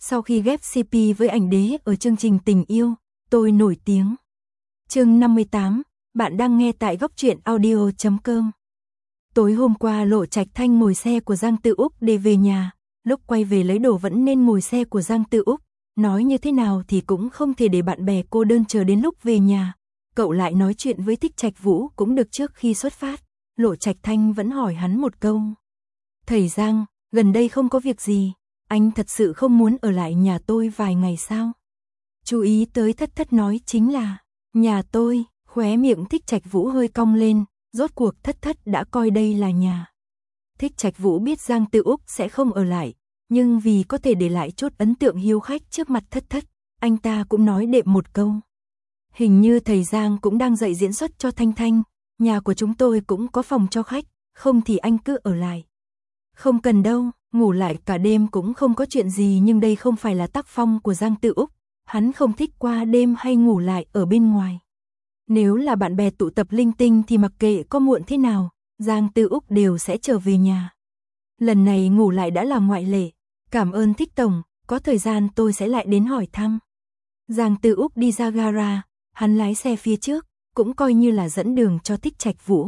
Sau khi ghép CP với ảnh đế ở chương trình Tình yêu, tôi nổi tiếng. Chương 58, bạn đang nghe tại góc truyện audio.com. Tối hôm qua Lộ Trạch Thanh ngồi xe của Giang Tư Úc để về nhà, lúc quay về lấy đồ vẫn nên ngồi xe của Giang Tư Úc, nói như thế nào thì cũng không thể để bạn bè cô đơn chờ đến lúc về nhà. Cậu lại nói chuyện với Thích Trạch Vũ cũng được. Trước khi xuất phát, Lộ Trạch Thanh vẫn hỏi hắn một câu. Thầy Giang, gần đây không có việc gì, anh thật sự không muốn ở lại nhà tôi vài ngày sao? Chú ý tới Thất Thất nói chính là nhà tôi. Khóe miệng Thích Trạch Vũ hơi cong lên, rốt cuộc Thất Thất đã coi đây là nhà. Thích Trạch Vũ biết Giang Tư Úc sẽ không ở lại, nhưng vì có thể để lại chút ấn tượng hiếu khách trước mặt Thất Thất, anh ta cũng nói đệm một câu. Hình như thầy Giang cũng đang dạy diễn xuất cho Thanh Thanh, nhà của chúng tôi cũng có phòng cho khách, không thì anh cứ ở lại. Không cần đâu, ngủ lại cả đêm cũng không có chuyện gì, nhưng đây không phải là tác phong của Giang Tư Úc, hắn không thích qua đêm hay ngủ lại ở bên ngoài. Nếu là bạn bè tụ tập linh tinh thì mặc kệ có muộn thế nào, Giang Tư Úc đều sẽ trở về nhà. Lần này ngủ lại đã là ngoại lệ, cảm ơn Thích Tổng, có thời gian tôi sẽ lại đến hỏi thăm. Giang Tư Úc đi ra gara, hắn lái xe phía trước, cũng coi như là dẫn đường cho Thích Trạch Vũ.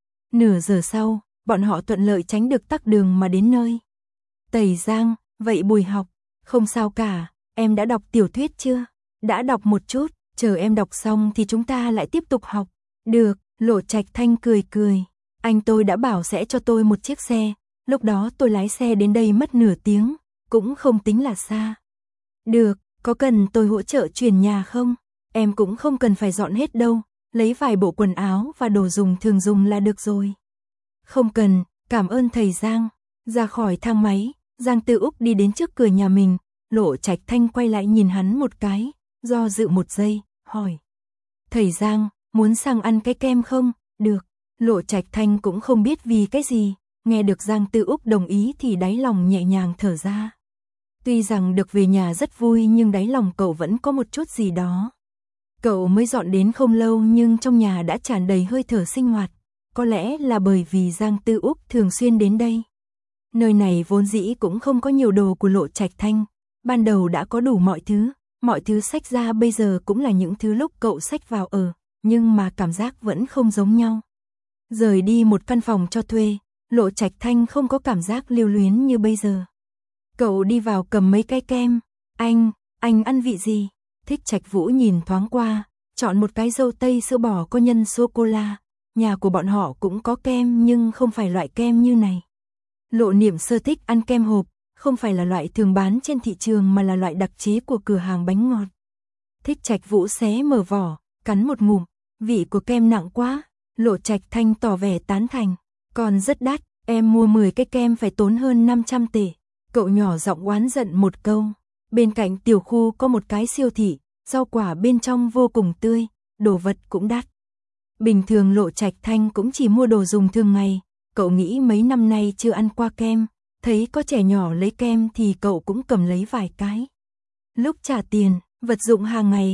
Nửa giờ sau, bọn họ thuận lợi tránh được tắc đường mà đến nơi. Tẩy Giang, vậy buổi học, không sao cả, em đã đọc tiểu thuyết chưa? Đã đọc một chút, chờ em đọc xong thì chúng ta lại tiếp tục học. Được, Lộ Trạch Thanh cười cười, anh tôi đã bảo sẽ cho tôi một chiếc xe, lúc đó tôi lái xe đến đây mất nửa tiếng, cũng không tính là xa. Được, có cần tôi hỗ trợ chuyển nhà không? Em cũng không cần phải dọn hết đâu, lấy vài bộ quần áo và đồ dùng thường dùng là được rồi. Không cần, cảm ơn thầy Giang. Ra khỏi thang máy, Giang Tư Úc đi đến trước cửa nhà mình, Lộ Trạch Thanh quay lại nhìn hắn một cái, do dự một giây, hỏi. Thầy Giang, muốn sang ăn cái kem không? Được, Lộ Trạch Thanh cũng không biết vì cái gì, nghe được Giang Tư Úc đồng ý thì đáy lòng nhẹ nhàng thở ra. Tuy rằng được về nhà rất vui nhưng đáy lòng cậu vẫn có một chút gì đó. Cậu mới dọn đến không lâu nhưng trong nhà đã tràn đầy hơi thở sinh hoạt, có lẽ là bởi vì Giang Tư Úc thường xuyên đến đây. Nơi này vốn dĩ cũng không có nhiều đồ của Lộ Trạch Thanh, ban đầu đã có đủ mọi thứ xách ra bây giờ cũng là những thứ lúc cậu xách vào ở, nhưng mà cảm giác vẫn không giống nhau. Rời đi một căn phòng cho thuê, Lộ Trạch Thanh không có cảm giác lưu luyến như bây giờ. Cậu đi vào cầm mấy cái kem, anh ăn vị gì? Thích Trạch Vũ nhìn thoáng qua, chọn một cái dâu tây sữa bò có nhân sô-cô-la, nhà của bọn họ cũng có kem nhưng không phải loại kem như này. Lộ Niệm Sơ thích ăn kem hộp, không phải là loại thường bán trên thị trường mà là loại đặc chế của cửa hàng bánh ngọt. Thích Trạch Vũ xé mở vỏ, cắn một ngụm, vị của kem nặng quá, Lộ Trạch Thanh tỏ vẻ tán thành, còn rất đắt, em mua 10 cái kem phải tốn hơn 500 tệ. Cậu nhỏ giọng oán giận một câu. Bên cạnh tiểu khu có một cái siêu thị, rau quả bên trong vô cùng tươi, đồ vật cũng đắt. Bình thường Lộ Trạch Thanh cũng chỉ mua đồ dùng thường ngày, cậu nghĩ mấy năm nay chưa ăn qua kem, thấy có trẻ nhỏ lấy kem thì cậu cũng cầm lấy vài cái. Lúc trả tiền, vật dụng hàng ngày,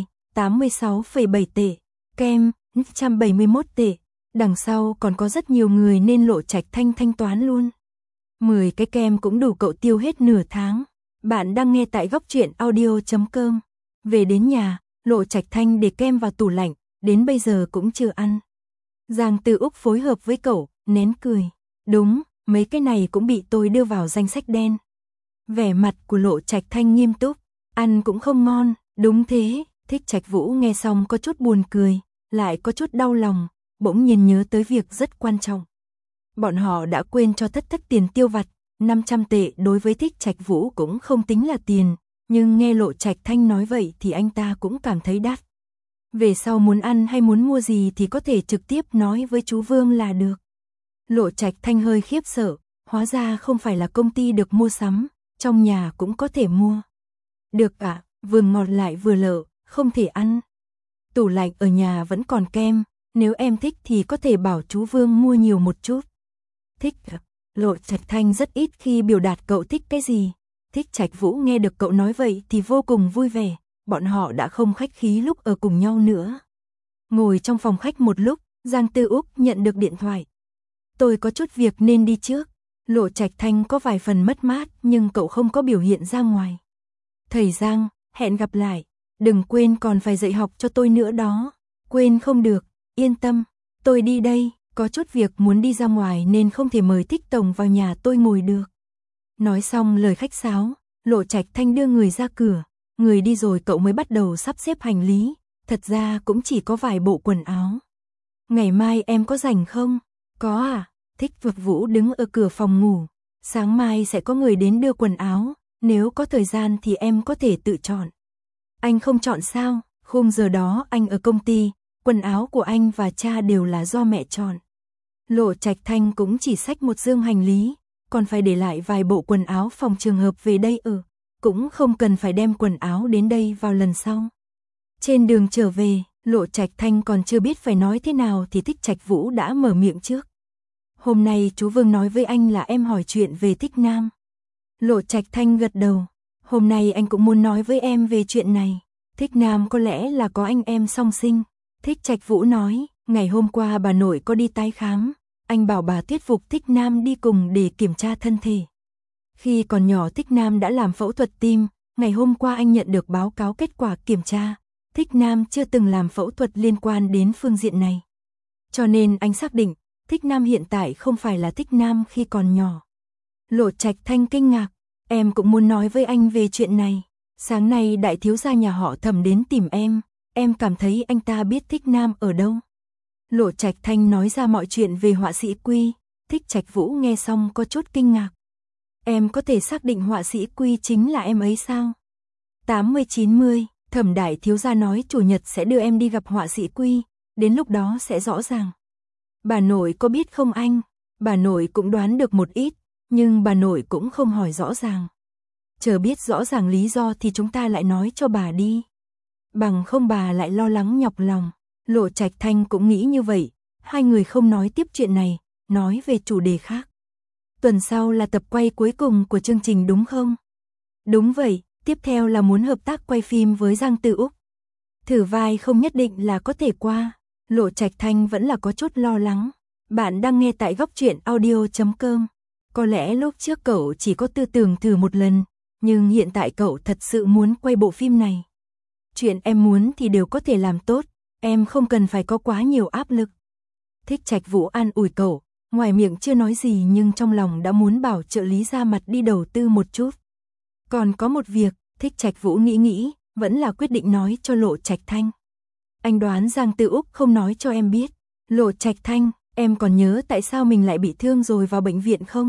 86,7 tệ, kem, 171 tệ, đằng sau còn có rất nhiều người nên Lộ Trạch Thanh thanh toán luôn. 10 cái kem cũng đủ cậu tiêu hết nửa tháng. Bạn đang nghe tại góc truyện audio.com. Về đến nhà, Lộ Trạch Thanh để kem vào tủ lạnh, đến bây giờ cũng chưa ăn. Giang Tư Úc phối hợp với cậu, nén cười. Đúng, mấy cái này cũng bị tôi đưa vào danh sách đen. Vẻ mặt của Lộ Trạch Thanh nghiêm túc, ăn cũng không ngon, đúng thế. Thích Trạch Vũ nghe xong có chút buồn cười, lại có chút đau lòng, bỗng nhiên nhớ tới việc rất quan trọng. Bọn họ đã quên cho Thất Thất tiền tiêu vặt, 500 tệ đối với Thích Trạch Vũ cũng không tính là tiền, nhưng nghe Lộ Trạch Thanh nói vậy thì anh ta cũng cảm thấy đắt. Về sau muốn ăn hay muốn mua gì thì có thể trực tiếp nói với chú Vương là được. Lộ Trạch Thanh hơi khiếp sợ, hóa ra không phải là công ty được mua sắm, trong nhà cũng có thể mua. Được ạ, vừa ngọt lại vừa lợ, không thể ăn. Tủ lạnh ở nhà vẫn còn kem, nếu em thích thì có thể bảo chú Vương mua nhiều một chút. Thích ạ. Lộ Trạch Thanh rất ít khi biểu đạt cậu thích cái gì. Thích Trạch Vũ nghe được cậu nói vậy thì vô cùng vui vẻ, bọn họ đã không khách khí lúc ở cùng nhau nữa. Ngồi trong phòng khách một lúc, Giang Tư Úc nhận được điện thoại. Tôi có chút việc nên đi trước. Lộ Trạch Thanh có vài phần mất mát nhưng cậu không có biểu hiện ra ngoài. Thầy Giang, hẹn gặp lại. Đừng quên còn phải dạy học cho tôi nữa đó. Quên không được, yên tâm, tôi đi đây, có chút việc muốn đi ra ngoài nên không thể mời Thích Tổng vào nhà tôi ngồi được. Nói xong lời khách sáo, Lộ Trạch Thanh đưa người ra cửa, người đi rồi cậu mới bắt đầu sắp xếp hành lý, thật ra cũng chỉ có vài bộ quần áo. Ngày mai em có rảnh không? Có à? Thích Vực Vũ đứng ở cửa phòng ngủ. Sáng mai sẽ có người đến đưa quần áo, nếu có thời gian thì em có thể tự chọn. Anh không chọn sao? Khung giờ đó anh ở công ty, quần áo của anh và cha đều là do mẹ chọn. Lộ Trạch Thanh cũng chỉ xách một dương hành lý, còn phải để lại vài bộ quần áo phòng trường hợp về đây ở, cũng không cần phải đem quần áo đến đây vào lần sau. Trên đường trở về, Lộ Trạch Thanh còn chưa biết phải nói thế nào thì Thích Trạch Vũ đã mở miệng trước. Hôm nay chú Vương nói với anh là em hỏi chuyện về Thích Nam. Lộ Trạch Thanh gật đầu. Hôm nay anh cũng muốn nói với em về chuyện này. Thích Nam có lẽ là có anh em song sinh. Thích Trạch Vũ nói, ngày hôm qua bà nội có đi tái khám. Anh bảo bà thuyết phục Thích Nam đi cùng để kiểm tra thân thể. Khi còn nhỏ Thích Nam đã làm phẫu thuật tim. Ngày hôm qua anh nhận được báo cáo kết quả kiểm tra. Thích Nam chưa từng làm phẫu thuật liên quan đến phương diện này. Cho nên anh xác định, Thích Nam hiện tại không phải là Thích Nam khi còn nhỏ. Lộ Trạch Thanh kinh ngạc, em cũng muốn nói với anh về chuyện này. Sáng nay đại thiếu gia nhà họ Thẩm đến tìm em cảm thấy anh ta biết Thích Nam ở đâu. Lộ Trạch Thanh nói ra mọi chuyện về họa sĩ Quy, Thích Trạch Vũ nghe xong có chút kinh ngạc. Em có thể xác định họa sĩ Quy chính là em ấy sao? 80-90, Thẩm đại thiếu gia nói chủ nhật sẽ đưa em đi gặp họa sĩ Quy, đến lúc đó sẽ rõ ràng. Bà nội có biết không anh? Bà nội cũng đoán được một ít, nhưng bà nội cũng không hỏi rõ ràng. Chờ biết rõ ràng lý do thì chúng ta lại nói cho bà đi. Bằng không bà lại lo lắng nhọc lòng. Lộ Trạch Thanh cũng nghĩ như vậy, hai người không nói tiếp chuyện này, nói về chủ đề khác. Tuần sau là tập quay cuối cùng của chương trình đúng không? Đúng vậy, tiếp theo là muốn hợp tác quay phim với Giang Tử Úc. Thử vai không nhất định là có thể qua. Lộ Trạch Thanh vẫn là có chút lo lắng. Bạn đang nghe tại góc truyện audio.com. Có lẽ lúc trước cậu chỉ có tư tưởng thử một lần, nhưng hiện tại cậu thật sự muốn quay bộ phim này. Chuyện em muốn thì đều có thể làm tốt, em không cần phải có quá nhiều áp lực. Thích Trạch Vũ an ủi cậu, ngoài miệng chưa nói gì nhưng trong lòng đã muốn bảo trợ lý ra mặt đi đầu tư một chút. Còn có một việc, Thích Trạch Vũ nghĩ, vẫn là quyết định nói cho Lộ Trạch Thanh. Anh đoán Giang Tử Úc không nói cho em biết. Lộ Trạch Thanh, em còn nhớ tại sao mình lại bị thương rồi vào bệnh viện không?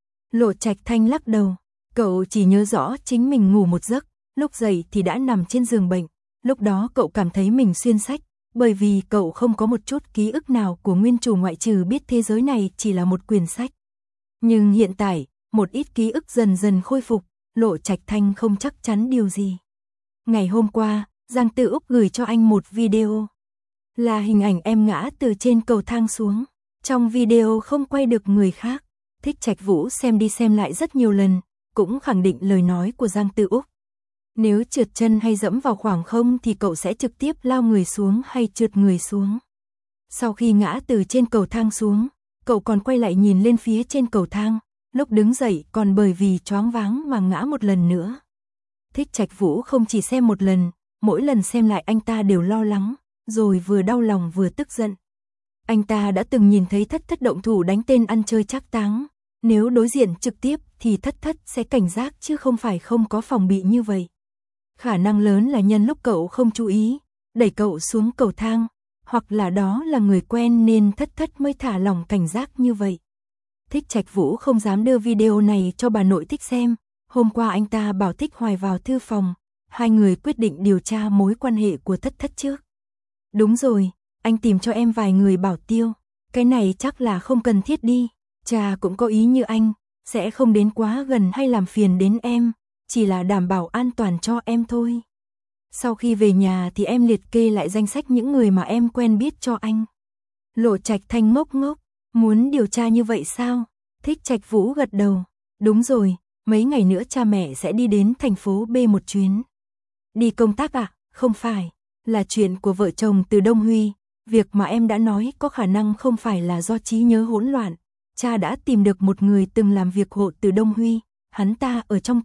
Lộ Trạch Thanh lắc đầu, cậu chỉ nhớ rõ chính mình ngủ một giấc, lúc dậy thì đã nằm trên giường bệnh. Lúc đó cậu cảm thấy mình xuyên sách, bởi vì cậu không có một chút ký ức nào của nguyên chủ ngoại trừ biết thế giới này chỉ là một quyển sách. Nhưng hiện tại, một ít ký ức dần dần khôi phục, Lộ Trạch Thanh không chắc chắn điều gì. Ngày hôm qua, Giang Tử Úc gửi cho anh một video. Là hình ảnh em ngã từ trên cầu thang xuống. Trong video không quay được người khác. Thích Trạch Vũ xem đi xem lại rất nhiều lần, cũng khẳng định lời nói của Giang Tử Úc. Nếu trượt chân hay dẫm vào khoảng không thì cậu sẽ trực tiếp lao người xuống hay trượt người xuống. Sau khi ngã từ trên cầu thang xuống, cậu còn quay lại nhìn lên phía trên cầu thang, lúc đứng dậy còn bởi vì choáng váng mà ngã một lần nữa. Thích Trạch Vũ không chỉ xem một lần, mỗi lần xem lại anh ta đều lo lắng, rồi vừa đau lòng vừa tức giận. Anh ta đã từng nhìn thấy Thất Thất động thủ đánh tên ăn chơi trác táng, nếu đối diện trực tiếp thì Thất Thất sẽ cảnh giác chứ không phải không có phòng bị như vậy. Khả năng lớn là nhân lúc cậu không chú ý, đẩy cậu xuống cầu thang, hoặc là đó là người quen nên Thất Thất mới thả lỏng cảnh giác như vậy. Thích Trạch Vũ không dám đưa video này cho bà nội Thích xem, hôm qua anh ta bảo Thích Hoài vào thư phòng, hai người quyết định điều tra mối quan hệ của Thất Thất trước. Đúng rồi, anh tìm cho em vài người bảo tiêu, cái này chắc là không cần thiết đi, cha cũng có ý như anh, sẽ không đến quá gần hay làm phiền đến em, chỉ là đảm bảo an toàn cho em thôi. Sau khi về nhà thì em liệt kê lại danh sách những người mà em quen biết cho anh. Lộ Trạch Thanh ngốc, muốn điều tra như vậy sao? Thích Trạch Vũ gật đầu, đúng rồi, mấy ngày nữa cha mẹ sẽ đi đến thành phố B một chuyến. Đi công tác à? Không phải, là chuyện của vợ chồng Từ Đông Huy, việc mà em đã nói có khả năng không phải là do trí nhớ hỗn loạn. Cha đã tìm được một người từng làm việc hộ Từ Đông Huy, hắn ta ở trong tù,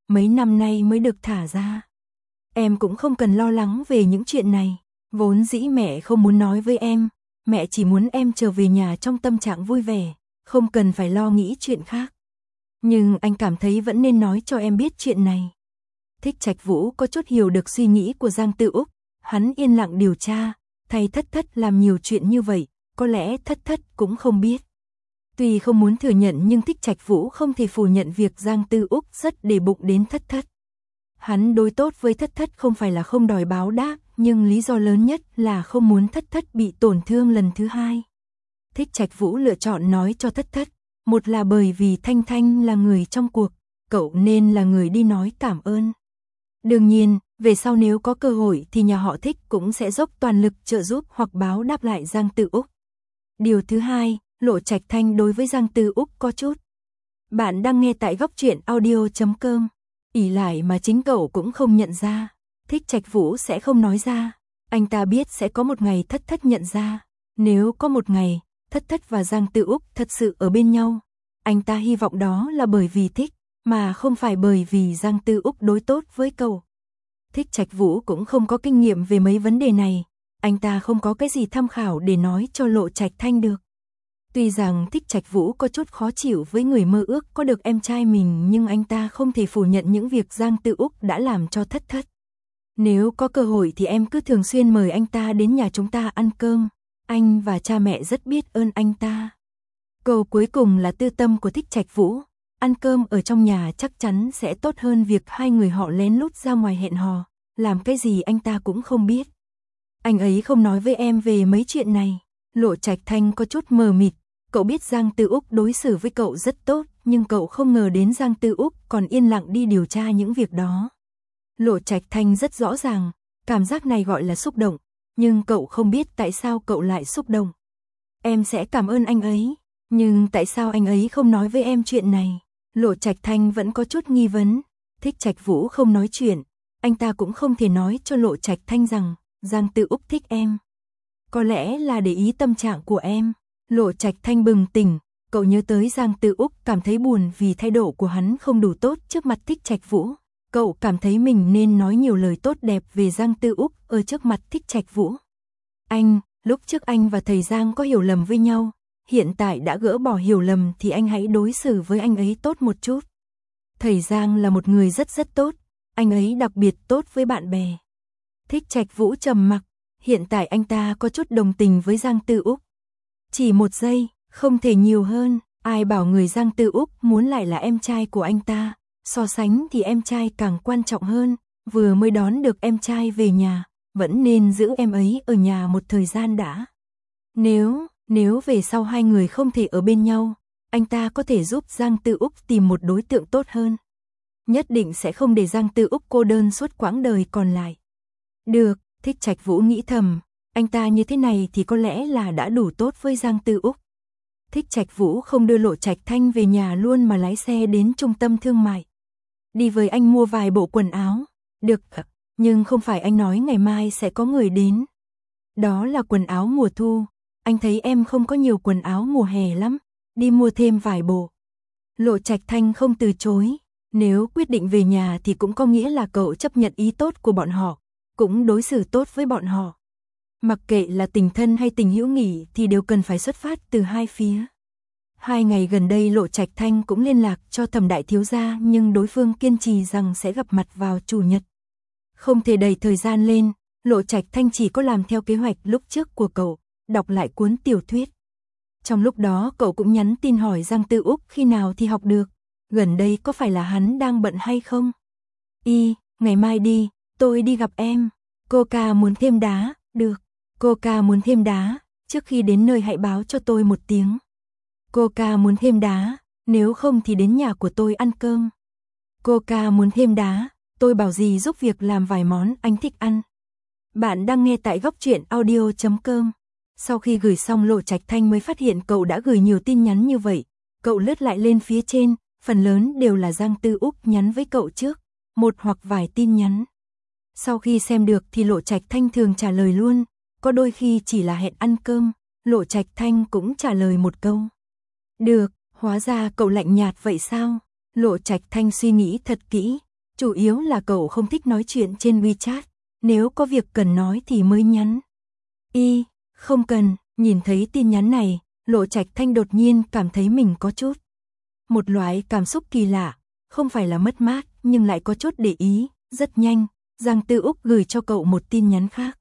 mấy năm nay mới được thả ra. Em cũng không cần lo lắng về những chuyện này, vốn dĩ mẹ không muốn nói với em, mẹ chỉ muốn em trở về nhà trong tâm trạng vui vẻ, không cần phải lo nghĩ chuyện khác. Nhưng anh cảm thấy vẫn nên nói cho em biết chuyện này. Thích Trạch Vũ có chút hiểu được suy nghĩ của Giang Tư Úc, hắn yên lặng điều tra, thay Thất Thất làm nhiều chuyện như vậy, có lẽ Thất Thất cũng không biết. Tuy không muốn thừa nhận nhưng Thích Trạch Vũ không thể phủ nhận việc Giang Tư Úc rất để bụng đến Thất Thất. Hắn đối tốt với Thất Thất không phải là không đòi báo đáp, nhưng lý do lớn nhất là không muốn Thất Thất bị tổn thương lần thứ hai. Thích Trạch Vũ lựa chọn nói cho Thất Thất, một là bởi vì Thanh Thanh là người trong cuộc, cậu nên là người đi nói cảm ơn. Đương nhiên, về sau nếu có cơ hội thì nhà họ Thích cũng sẽ dốc toàn lực trợ giúp hoặc báo đáp lại Giang Tư Úc. Điều thứ hai, Lộ Trạch Thanh đối với Giang Tư Úc có chút. Bạn đang nghe tại góc truyện audio.com. Ỷ lại mà chính cậu cũng không nhận ra, Thích Trạch Vũ sẽ không nói ra. Anh ta biết sẽ có một ngày Thất Thất nhận ra. Nếu có một ngày, Thất Thất và Giang Tư Úc thật sự ở bên nhau, anh ta hy vọng đó là bởi vì thích, mà không phải bởi vì Giang Tư Úc đối tốt với cậu. Thích Trạch Vũ cũng không có kinh nghiệm về mấy vấn đề này, anh ta không có cái gì tham khảo để nói cho Lộ Trạch Thanh được. Tuy rằng Thích Trạch Vũ có chút khó chịu với người mơ ước có được em trai mình, nhưng anh ta không thể phủ nhận những việc Giang Tư Úc đã làm cho Thất Thất. Nếu có cơ hội thì em cứ thường xuyên mời anh ta đến nhà chúng ta ăn cơm, anh và cha mẹ rất biết ơn anh ta. Câu cuối cùng là tư tâm của Thích Trạch Vũ, ăn cơm ở trong nhà chắc chắn sẽ tốt hơn việc hai người họ lén lút ra ngoài hẹn hò, làm cái gì anh ta cũng không biết. Anh ấy không nói với em về mấy chuyện này. Lộ Trạch Thanh có chút mờ mịt, cậu biết Giang Tư Úc đối xử với cậu rất tốt, nhưng cậu không ngờ đến Giang Tư Úc còn yên lặng đi điều tra những việc đó. Lộ Trạch Thanh rất rõ ràng, cảm giác này gọi là xúc động, nhưng cậu không biết tại sao cậu lại xúc động. Em sẽ cảm ơn anh ấy, nhưng tại sao anh ấy không nói với em chuyện này? Lộ Trạch Thanh vẫn có chút nghi vấn. Thích Trạch Vũ không nói chuyện, anh ta cũng không thể nói cho Lộ Trạch Thanh rằng Giang Tư Úc thích em. Có lẽ là để ý tâm trạng của em. Lộ Trạch Thanh bừng tỉnh, cậu nhớ tới Giang Tư Úc, cảm thấy buồn vì thái độ của hắn không đủ tốt trước mặt Thích Trạch Vũ. Cậu cảm thấy mình nên nói nhiều lời tốt đẹp về Giang Tư Úc ở trước mặt Thích Trạch Vũ. Lúc trước anh và thầy Giang có hiểu lầm với nhau, hiện tại đã gỡ bỏ hiểu lầm thì anh hãy đối xử với anh ấy tốt một chút. Thầy Giang là một người rất tốt, anh ấy đặc biệt tốt với bạn bè. Thích Trạch Vũ trầm mặc, hiện tại anh ta có chút đồng tình với Giang Tư Úc. Chỉ một giây, không thể nhiều hơn, ai bảo người Giang Tư Úc muốn lại là em trai của anh ta, so sánh thì em trai càng quan trọng hơn, vừa mới đón được em trai về nhà, vẫn nên giữ em ấy ở nhà một thời gian đã. Nếu về sau hai người không thể ở bên nhau, anh ta có thể giúp Giang Tư Úc tìm một đối tượng tốt hơn. Nhất định sẽ không để Giang Tư Úc cô đơn suốt quãng đời còn lại. Được, Thích Trạch Vũ nghĩ thầm, anh ta như thế này thì có lẽ là đã đủ tốt với Giang Tư Úc. Thích Trạch Vũ không đưa Lộ Trạch Thanh về nhà luôn mà lái xe đến trung tâm thương mại. Đi với anh mua vài bộ quần áo. Được, nhưng không phải anh nói ngày mai sẽ có người đến. Đó là quần áo mùa thu, anh thấy em không có nhiều quần áo mùa hè lắm, đi mua thêm vài bộ. Lộ Trạch Thanh không từ chối, nếu quyết định về nhà thì cũng có nghĩa là cậu chấp nhận ý tốt của bọn họ, cũng đối xử tốt với bọn họ. Mặc kệ là tình thân hay tình hữu nghị thì đều cần phải xuất phát từ hai phía. 2 ngày gần đây Lộ Trạch Thanh cũng liên lạc cho Thẩm đại thiếu gia, nhưng đối phương kiên trì rằng sẽ gặp mặt vào chủ nhật. Không thể đẩy thời gian lên, Lộ Trạch Thanh chỉ có làm theo kế hoạch lúc trước của cậu, đọc lại cuốn tiểu thuyết. Trong lúc đó cậu cũng nhắn tin hỏi Giang Tư Úc khi nào thì học được, gần đây có phải là hắn đang bận hay không? Ngày mai đi, tôi đi gặp em. Coca muốn thêm đá, được. Coca muốn thêm đá, trước khi đến nơi hãy báo cho tôi một tiếng. Coca muốn thêm đá, nếu không thì đến nhà của tôi ăn cơm. Coca muốn thêm đá, tôi bảo gì giúp việc làm vài món anh thích ăn. Bạn đang nghe tại góc truyện audio.com. Sau khi gửi xong Lộ Trạch Thanh mới phát hiện cậu đã gửi nhiều tin nhắn như vậy. Cậu lướt lại lên phía trên, phần lớn đều là Giang Tư Úc nhắn với cậu trước, một hoặc vài tin nhắn. Sau khi xem được thì Lộ Trạch Thanh thường trả lời luôn, có đôi khi chỉ là hẹn ăn cơm, Lộ Trạch Thanh cũng trả lời một câu. Được, hóa ra cậu lạnh nhạt vậy sao? Lộ Trạch Thanh suy nghĩ thật kỹ, Chủ yếu là cậu không thích nói chuyện trên WeChat, nếu có việc cần nói thì mới nhắn. Không cần, nhìn thấy tin nhắn này, Lộ Trạch Thanh đột nhiên cảm thấy mình có chút. Một loại cảm xúc kỳ lạ, không phải là mất mát nhưng lại có chút để ý, rất nhanh, Giang Tư Úc gửi cho cậu một tin nhắn khác.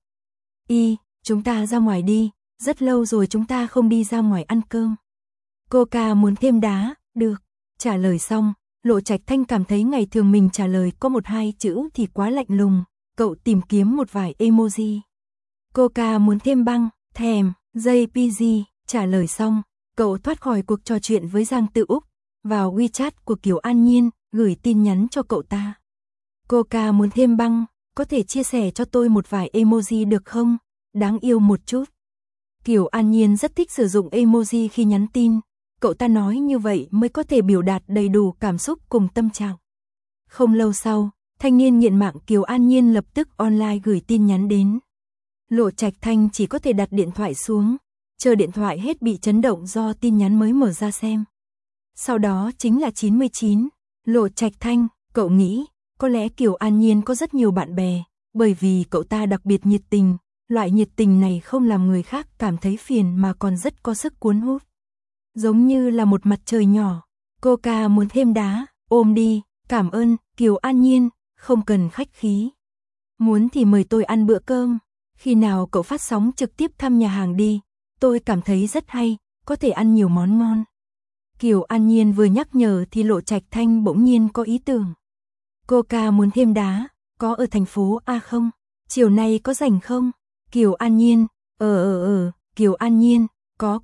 Chúng ta ra ngoài đi, rất lâu rồi chúng ta không đi ra ngoài ăn cơm. Coca muốn thêm đá, được. Trả lời xong, Lộ Trạch Thanh cảm thấy ngày thường mình trả lời có 1-2 chữ thì quá lạnh lùng, cậu tìm kiếm một vài emoji. Coca muốn thêm băng, thèm, JPG, trả lời xong, cậu thoát khỏi cuộc trò chuyện với Giang Tư Úc, vào WeChat của Kiều An Nhiên, gửi tin nhắn cho cậu ta. Coca muốn thêm băng, có thể chia sẻ cho tôi một vài emoji được không? Đáng yêu một chút. Kiều An Nhiên rất thích sử dụng emoji khi nhắn tin, cậu ta nói như vậy mới có thể biểu đạt đầy đủ cảm xúc cùng tâm trạng. Không lâu sau, thanh niên nghiện mạng Kiều An Nhiên lập tức online gửi tin nhắn đến. Lộ Trạch Thanh chỉ có thể đặt điện thoại xuống, chờ điện thoại hết bị chấn động do tin nhắn mới mở ra xem. Sau đó chính là 99. Lộ Trạch Thanh, cậu nghĩ, có lẽ Kiều An Nhiên có rất nhiều bạn bè, bởi vì cậu ta đặc biệt nhiệt tình, loại nhiệt tình này không làm người khác cảm thấy phiền mà còn rất có sức cuốn hút. Giống như là một mặt trời nhỏ, Coca muốn thêm đá, ôm đi, cảm ơn, Kiều An Nhiên, không cần khách khí. Muốn thì mời tôi ăn bữa cơm, khi nào cậu phát sóng trực tiếp thăm nhà hàng đi, tôi cảm thấy rất hay, có thể ăn nhiều món ngon. Kiều An Nhiên vừa nhắc nhở thì Lộ Trạch Thanh bỗng nhiên có ý tưởng. Coca muốn thêm đá, có ở thành phố A không? Chiều nay có rảnh không? Kiều An Nhiên, Kiều An Nhiên, có.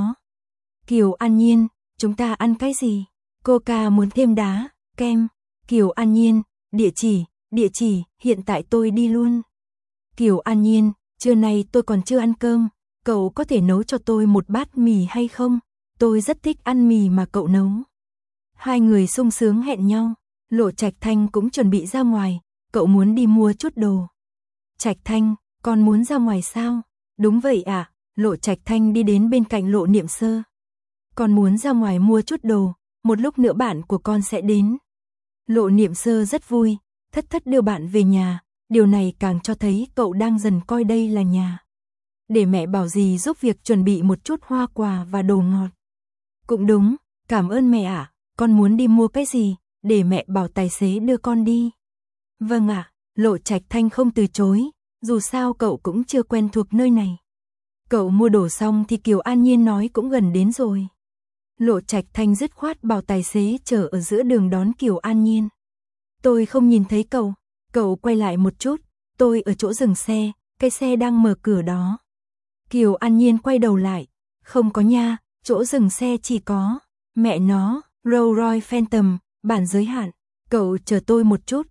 Kiều An Nhiên, chúng ta ăn cái gì? Coca muốn thêm đá, kem. Kiều An Nhiên, địa chỉ, hiện tại tôi đi luôn. Kiều An Nhiên, trưa nay tôi còn chưa ăn cơm, cậu có thể nấu cho tôi một bát mì hay không? Tôi rất thích ăn mì mà cậu nấu. Hai người sung sướng hẹn nhau, Lộ Trạch Thanh cũng chuẩn bị ra ngoài, cậu muốn đi mua chút đồ. Trạch Thanh, con muốn ra ngoài sao? Đúng vậy ạ, Lộ Trạch Thanh đi đến bên cạnh Lộ Niệm Sơ. Con muốn ra ngoài mua chút đồ, một lúc nữa bạn của con sẽ đến. Lộ Niệm Sơ rất vui, thất đưa bạn về nhà, điều này càng cho thấy cậu đang dần coi đây là nhà. Để mẹ bảo dì giúp việc chuẩn bị một chút hoa quả và đồ ngọt. Cũng đúng, cảm ơn mẹ ạ, con muốn đi mua cái gì, để mẹ bảo tài xế đưa con đi. Vâng ạ, Lộ Trạch Thanh không từ chối, dù sao cậu cũng chưa quen thuộc nơi này. Cậu mua đồ xong thì Kiều An Nhiên nói cũng gần đến rồi. Lộ Trạch Thanh dứt khoát bảo tài xế chở ở giữa đường đón Kiều An Nhiên. Tôi không nhìn thấy cậu quay lại một chút, tôi ở chỗ dừng xe, cái xe đang mở cửa đó. Kiều An Nhiên quay đầu lại, không có nha, chỗ dừng xe chỉ có, mẹ nó, Rolls-Royce Phantom, bản giới hạn, cậu chờ tôi một chút,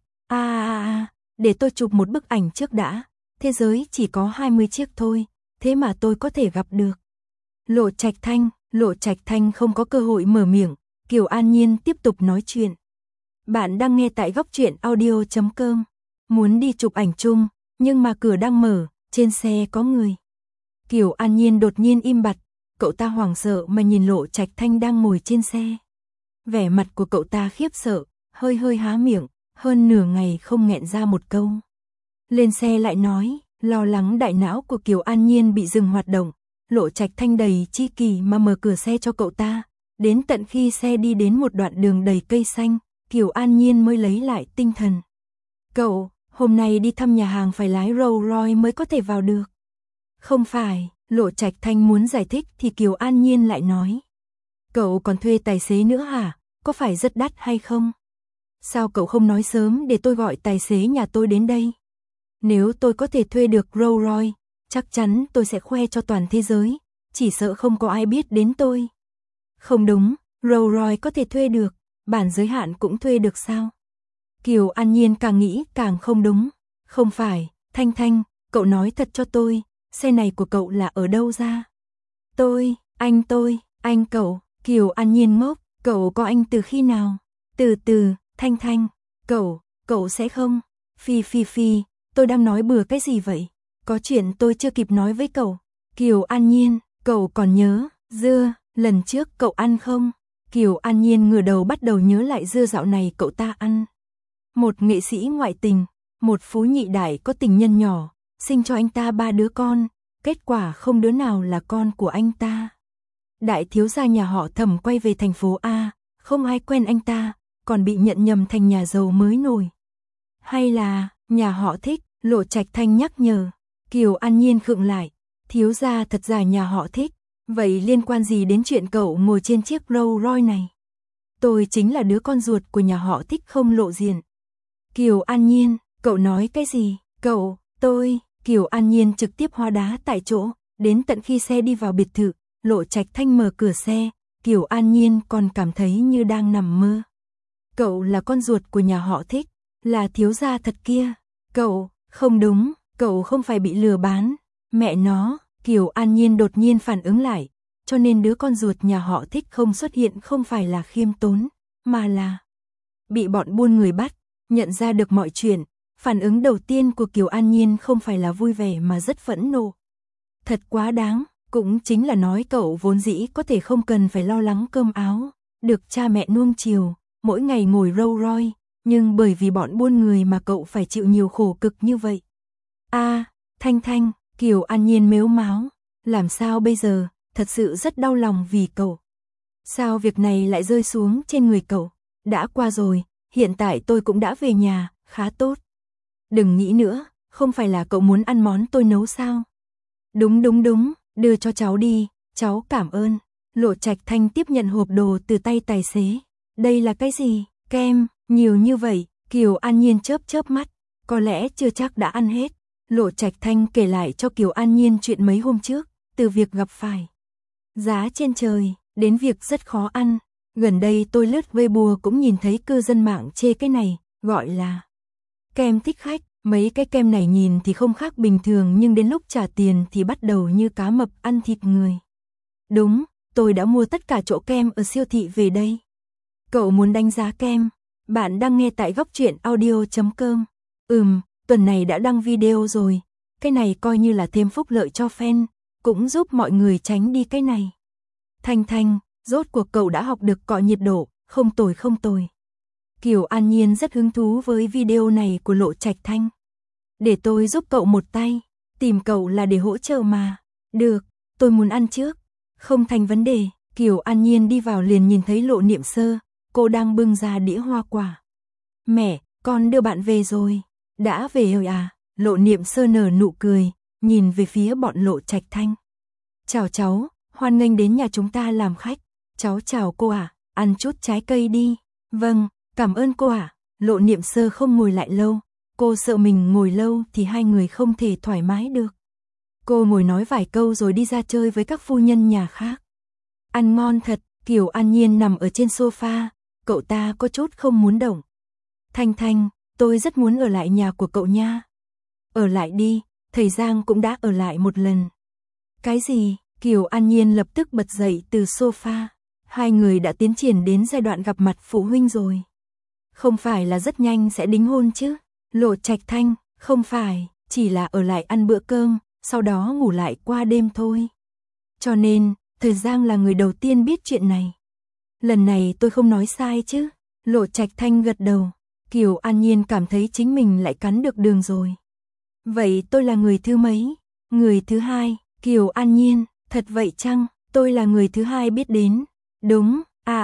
để tôi chụp một bức ảnh trước đã, thế giới chỉ có 20 chiếc thôi, thế mà tôi có thể gặp được. Lộ Trạch Thanh không có cơ hội mở miệng, Kiều An Nhiên tiếp tục nói chuyện. Bạn đang nghe tại goctruyện.audio.com, muốn đi chụp ảnh chung, nhưng mà cửa đang mở, trên xe có người. Kiều An Nhiên đột nhiên im bặt, cậu ta hoảng sợ mà nhìn Lộ Trạch Thanh đang ngồi trên xe. Vẻ mặt của cậu ta khiếp sợ, hơi há miệng, hơn nửa ngày không nghẹn ra một câu. Lên xe lại nói, lo lắng đại não của Kiều An Nhiên bị dừng hoạt động, Lộ Trạch Thanh đầy chi kỳ mà mở cửa xe cho cậu ta, đến tận khi xe đi đến một đoạn đường đầy cây xanh, Kiều An Nhiên mới lấy lại tinh thần. Cậu, hôm nay đi thăm nhà hàng phải lái Rolls-Royce mới có thể vào được. Không phải, Lộ Trạch Thanh muốn giải thích thì Kiều An Nhiên lại nói. Cậu còn thuê tài xế nữa hả, có phải rất đắt hay không? Sao cậu không nói sớm để tôi gọi tài xế nhà tôi đến đây? Nếu tôi có thể thuê được Rolls-Royce, chắc chắn tôi sẽ khoe cho toàn thế giới, chỉ sợ không có ai biết đến tôi. Không đúng, Rolls-Royce có thể thuê được, bản giới hạn cũng thuê được sao? Kiều An Nhiên càng nghĩ càng không đúng. Không phải, Thanh, cậu nói thật cho tôi, xe này của cậu là ở đâu ra? Anh cậu, Kiều An Nhiên ngốc, cậu có anh từ khi nào? Từ, Thanh, cậu sẽ không? Phi, tôi đang nói bừa cái gì vậy? Có chuyện tôi chưa kịp nói với cậu. Kiều An Nhiên, cậu còn nhớ, dưa, lần trước cậu ăn không? Kiều An Nhiên ngửa đầu bắt đầu nhớ lại dưa dạo này cậu ta ăn. một nghệ sĩ ngoại tình, một phú nhị đại có tình nhân nhỏ, sinh cho anh ta 3 đứa con, kết quả không đứa nào là con của anh ta. Đại thiếu gia nhà họ Thẩm quay về thành phố A, không ai quen anh ta, còn bị nhận nhầm thành nhà giàu mới nổi. Hay là, nhà họ Thích, Lộ Trạch Thanh nhắc nhở. Kiều An Nhiên khựng lại, thiếu gia thật ra nhà họ Thích, vậy liên quan gì đến chuyện cậu ngồi trên chiếc Rolls Royce này? Tôi chính là đứa con ruột của nhà họ Thích không lộ diện. Kiều An Nhiên, cậu nói cái gì? Tôi, Kiều An Nhiên trực tiếp hóa đá tại chỗ, đến tận khi xe đi vào biệt thự, Lộ Trạch Thanh mở cửa xe, Kiều An Nhiên còn cảm thấy như đang nằm mơ. Cậu là con ruột của nhà họ Thích, là thiếu gia thật kia. Không đúng, cậu không phải bị lừa bán. Mẹ nó, Kiều An Nhiên đột nhiên phản ứng lại, cho nên đứa con ruột nhà họ Thích không xuất hiện không phải là khiêm tốn, mà là bị bọn buôn người bắt. Nhận ra được mọi chuyện, phản ứng đầu tiên của Kiều An Nhiên không phải là vui vẻ mà rất phẫn nộ. Thật quá đáng, cũng chính là nói cậu vốn dĩ có thể không cần phải lo lắng cơm áo, được cha mẹ nuông chiều, mỗi ngày ngồi Rolls Royce, nhưng bởi vì bọn buôn người mà cậu phải chịu nhiều khổ cực như vậy. Thanh, Kiều An Nhiên mếu máo, làm sao bây giờ, thật sự rất đau lòng vì cậu. Sao việc này lại rơi xuống trên người cậu? Đã qua rồi, hiện tại tôi cũng đã về nhà, khá tốt. Đừng nghĩ nữa, không phải là cậu muốn ăn món tôi nấu sao? Đúng, đưa cho cháu đi, cháu cảm ơn. Lộ Trạch Thanh tiếp nhận hộp đồ từ tay tài xế. Đây là cái gì? Kem, nhiều như vậy. Kiều An Nhiên chớp mắt, có lẽ chưa chắc đã ăn hết. Lộ Trạch Thanh kể lại cho Kiều An Nhiên chuyện mấy hôm trước, từ việc gặp phải giá trên trời, đến việc rất khó ăn. Gần đây tôi lướt Weibo cũng nhìn thấy cư dân mạng chê cái này, gọi là kem thích khách. Mấy cái kem này nhìn thì không khác bình thường nhưng đến lúc trả tiền thì bắt đầu như cá mập ăn thịt người. Đúng, tôi đã mua tất cả chỗ kem ở siêu thị về đây. Cậu muốn đánh giá kem? Bạn đang nghe tại góc truyện audio.com. Tuần này đã đăng video rồi. Cái này coi như là thêm phúc lợi cho fan, cũng giúp mọi người tránh đi cái này. Thanh, rốt cuộc cậu đã học được cọ nhiệt độ, không tồi. Kiều An Nhiên rất hứng thú với video này của Lộ Trạch Thanh. Để tôi giúp cậu một tay, tìm cậu là để hỗ trợ mà. Được, tôi muốn ăn trước. Không thành vấn đề. Kiều An Nhiên đi vào liền nhìn thấy Lộ Niệm Sơ, cô đang bưng ra đĩa hoa quả. Mẹ, con đưa bạn về rồi. Đã về rồi à? Lộ Niệm Sơ nở nụ cười, nhìn về phía bọn Lộ Trạch Thanh. Chào cháu, hoan nghênh đến nhà chúng ta làm khách. Cháu chào cô ạ, ăn chút trái cây đi. Vâng, cảm ơn cô ạ. Lộ Niệm Sơ không ngồi lại lâu, cô sợ mình ngồi lâu thì hai người không thể thoải mái được. Cô ngồi nói vài câu rồi đi ra chơi với các phu nhân nhà khác. Ăn ngon thật. Kiều An Nhiên nằm ở trên sofa, cậu ta có chút không muốn động. Thanh, tôi rất muốn ở lại nhà của cậu nha. Ở lại đi, thầy Giang cũng đã ở lại một lần. Cái gì? Kiều An Nhiên lập tức bật dậy từ sofa. Hai người đã tiến triển đến giai đoạn gặp mặt phụ huynh rồi. Không phải là rất nhanh sẽ đính hôn chứ? Lộ Trạch Thanh, không phải, chỉ là ở lại ăn bữa cơm, sau đó ngủ lại qua đêm thôi. Cho nên, thầy Giang là người đầu tiên biết chuyện này. Lần này tôi không nói sai chứ? Lộ Trạch Thanh gật đầu. Kiều An Nhiên cảm thấy chính mình lại cắn được đường rồi. Vậy tôi là người thứ mấy? Người thứ hai. Kiều An Nhiên, thật vậy chăng? Tôi là người thứ hai biết đến. Đúng,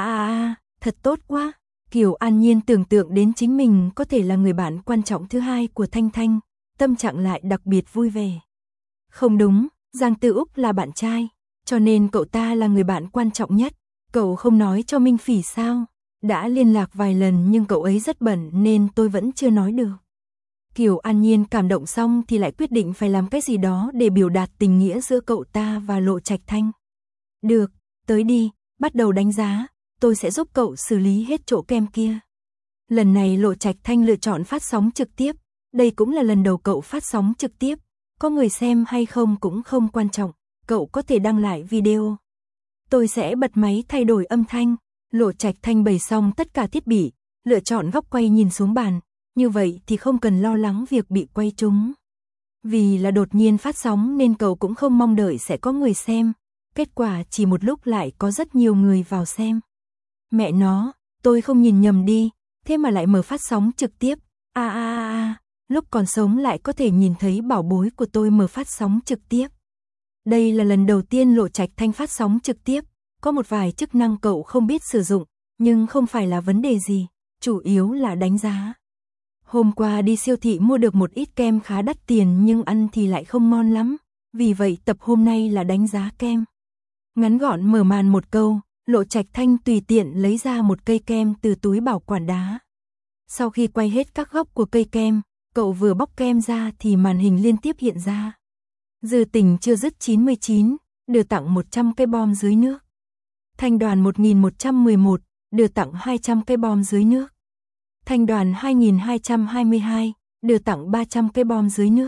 thật tốt quá. Kiều An Nhiên tưởng tượng đến chính mình có thể là người bạn quan trọng thứ hai của Thanh, tâm trạng lại đặc biệt vui vẻ. Không đúng, Giang Tư Úc là bạn trai, cho nên cậu ta là người bạn quan trọng nhất. Cậu không nói cho Minh Phỉ sao? Đã liên lạc vài lần nhưng cậu ấy rất bận nên tôi vẫn chưa nói được. Kiều An Nhiên cảm động xong thì lại quyết định phải làm cái gì đó để biểu đạt tình nghĩa giữa cậu ta và Lộ Trạch Thanh. Được, tới đi, bắt đầu đánh giá, tôi sẽ giúp cậu xử lý hết chỗ kem kia. Lần này Lộ Trạch Thanh lựa chọn phát sóng trực tiếp, đây cũng là lần đầu cậu phát sóng trực tiếp, có người xem hay không cũng không quan trọng, cậu có thể đăng lại video. Tôi sẽ bật máy thay đổi âm thanh. Lộ Trạch Thanh bày xong tất cả thiết bị, lựa chọn góc quay nhìn xuống bàn, như vậy thì không cần lo lắng việc bị quay trúng. Vì là đột nhiên phát sóng nên cậu cũng không mong đợi sẽ có người xem, kết quả chỉ một lúc lại có rất nhiều người vào xem. Mẹ nó, tôi không nhìn nhầm đi, Thế mà lại mở phát sóng trực tiếp. Lúc còn sống lại có thể nhìn thấy bảo bối của tôi mở phát sóng trực tiếp. Đây là lần đầu tiên Lộ Trạch Thanh phát sóng trực tiếp, có một vài chức năng cậu không biết sử dụng, nhưng không phải là vấn đề gì, chủ yếu là đánh giá. Hôm qua đi siêu thị mua được một ít kem khá đắt tiền nhưng ăn thì lại không ngon lắm, vì vậy tập hôm nay là đánh giá kem. Ngắn gọn mở màn một câu, Lộ Trạch Thanh tùy tiện lấy ra một cây kem từ túi bảo quản đá. Sau khi quay hết các góc của cây kem, cậu vừa bóc kem ra thì màn hình liên tiếp hiện ra. Dư tình chưa dứt 99, đưa tặng 100 cây bom dưới nước. Thanh đoàn 1111, đưa tặng 200 cây bom dưới nước. Thanh đoàn 2222, đưa tặng 300 cây bom dưới nước.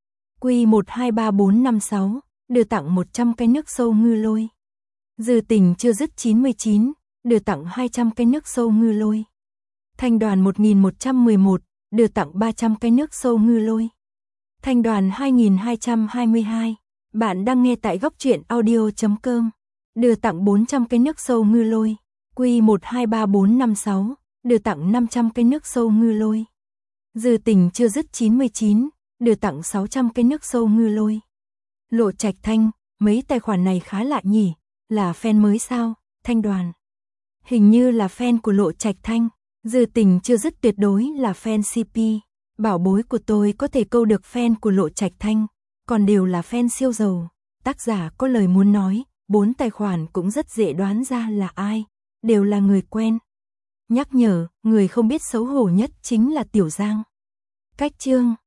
Q123456, đưa tặng 100 cây nước sâu ngư lôi. Dư tình chưa dứt 99, đưa tặng 200 cây nước sâu ngư lôi. Thanh đoàn 1111, đưa tặng 300 cây nước sâu ngư lôi. Thanh đoàn 2222, bạn đang nghe tại goctruyện.audio.com, đưa tặng 400 cây nước sâu ngư lôi. Q123456, đưa tặng 500 cây nước sâu ngư lôi. Dư tình chưa dứt 99, đưa tặng 600 cây nước sâu ngư lôi. Lộ Trạch Thanh, mấy tài khoản này khá lạ nhỉ, là fan mới sao? Thanh đoàn, hình như là fan của Lộ Trạch Thanh. Dư tình chưa dứt tuyệt đối là fan CP. Bảo bối của tôi có thể câu được fan của Lộ Trạch Thanh, còn đều là fan siêu giàu. Tác giả có lời muốn nói, 4 tài khoản cũng rất dễ đoán ra là ai, đều là người quen. Nhắc nhở, người không biết xấu hổ nhất chính là Tiểu Giang. Cách chương